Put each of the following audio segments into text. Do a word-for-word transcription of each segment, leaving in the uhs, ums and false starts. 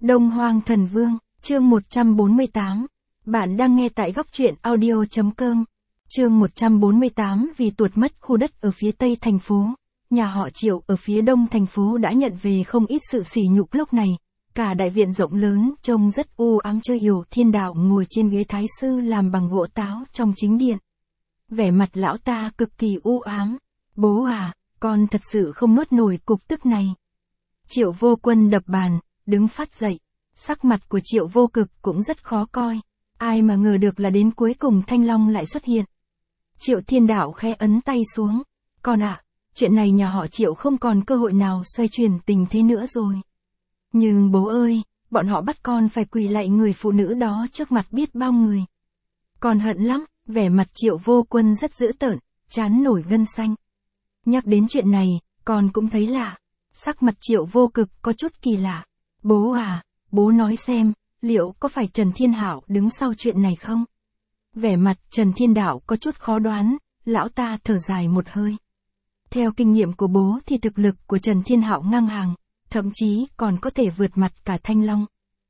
Đông Hoang Thần Vương, chương một trăm bốn mươi tám. Bạn đang nghe tại góc truyện audio chấm com. Chương một trăm bốn mươi tám. Vì tuột mất khu đất ở phía tây thành phố, nhà họ Triệu ở phía đông thành phố đã nhận về không ít sự sỉ nhục lúc này. Cả đại viện rộng lớn trông rất u ám, Chơi Yểu Thiên Đạo ngồi trên ghế thái sư làm bằng gỗ táo trong chính điện. Vẻ mặt lão ta cực kỳ u ám. Bố à, con thật sự không nuốt nổi cục tức này. Triệu Vô Quân đập bàn, đứng phát dậy. Sắc mặt của Triệu Vô Cực cũng rất khó coi. Ai mà ngờ được là đến cuối cùng Thanh Long lại xuất hiện. Triệu Thiên Đạo khẽ ấn tay xuống. Con ạ, à, chuyện này nhà họ Triệu không còn cơ hội nào xoay chuyển tình thế nữa rồi. Nhưng bố ơi, bọn họ bắt con phải quỳ lạy người phụ nữ đó trước mặt biết bao người. Con hận lắm. Vẻ mặt Triệu Vô Quân rất dữ tợn, trán nổi gân xanh. Nhắc đến chuyện này, con cũng thấy lạ. Sắc mặt Triệu Vô Cực có chút kỳ lạ. Bố à, bố nói xem, liệu có phải Trần Thiên Hạo đứng sau chuyện này không? Vẻ mặt Trần Thiên Đạo có chút khó đoán, lão ta thở dài một hơi. Theo kinh nghiệm của bố thì thực lực của Trần Thiên Hạo ngang hàng, thậm chí còn có thể vượt mặt cả Thanh Long.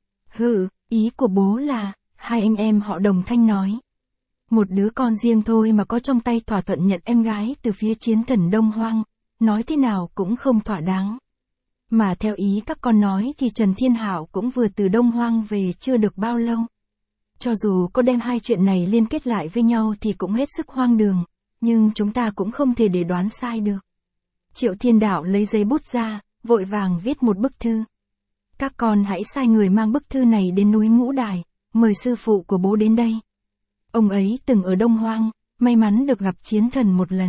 Hừ, ý của bố là, hai anh em họ Đồng Thanh nói. Một đứa con riêng thôi mà có trong tay thỏa thuận nhận em gái từ phía chiến thần Đông Hoang, nói thế nào cũng không thỏa đáng. Mà theo ý các con nói thì Trần Thiên Hạo cũng vừa từ Đông Hoang về chưa được bao lâu. Cho dù có đem hai chuyện này liên kết lại với nhau thì cũng hết sức hoang đường, nhưng chúng ta cũng không thể để đoán sai được. Triệu Thiên Đạo lấy giấy bút ra, vội vàng viết một bức thư. Các con hãy sai người mang bức thư này đến núi Ngũ Đài, mời sư phụ của bố đến đây. Ông ấy từng ở Đông Hoang, may mắn được gặp chiến thần một lần.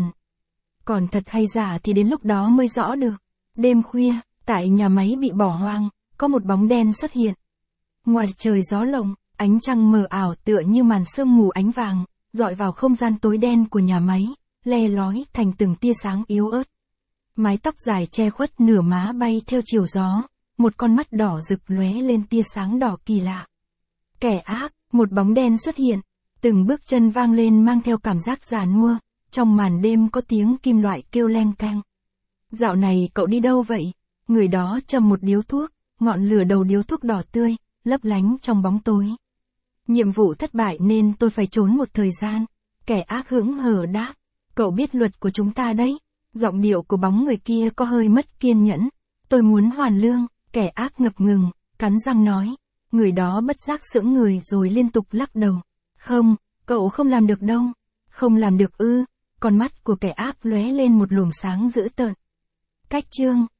Còn thật hay giả thì đến lúc đó mới rõ được. Đêm khuya, tại nhà máy bị bỏ hoang, có một bóng đen xuất hiện. Ngoài trời gió lộng, ánh trăng mờ ảo tựa như màn sương mù ánh vàng, dọi vào không gian tối đen của nhà máy, le lói thành từng tia sáng yếu ớt. Mái tóc dài che khuất nửa má bay theo chiều gió, một con mắt đỏ rực lóe lên tia sáng đỏ kỳ lạ. Kẻ ác, một bóng đen xuất hiện. Từng bước chân vang lên mang theo cảm giác già nua, trong màn đêm có tiếng kim loại kêu leng keng. Dạo này cậu đi đâu vậy? Người đó châm một điếu thuốc, ngọn lửa đầu điếu thuốc đỏ tươi, lấp lánh trong bóng tối. Nhiệm vụ thất bại nên tôi phải trốn một thời gian. Kẻ ác hững hờ đáp, cậu biết luật của chúng ta đấy. Giọng điệu của bóng người kia có hơi mất kiên nhẫn. Tôi muốn hoàn lương, kẻ ác ngập ngừng, cắn răng nói. Người đó bất giác sững người rồi liên tục lắc đầu. Không, cậu không làm được đâu. Không làm được ư? Con mắt của kẻ ác lóe lên một luồng sáng dữ tợn. Cách chương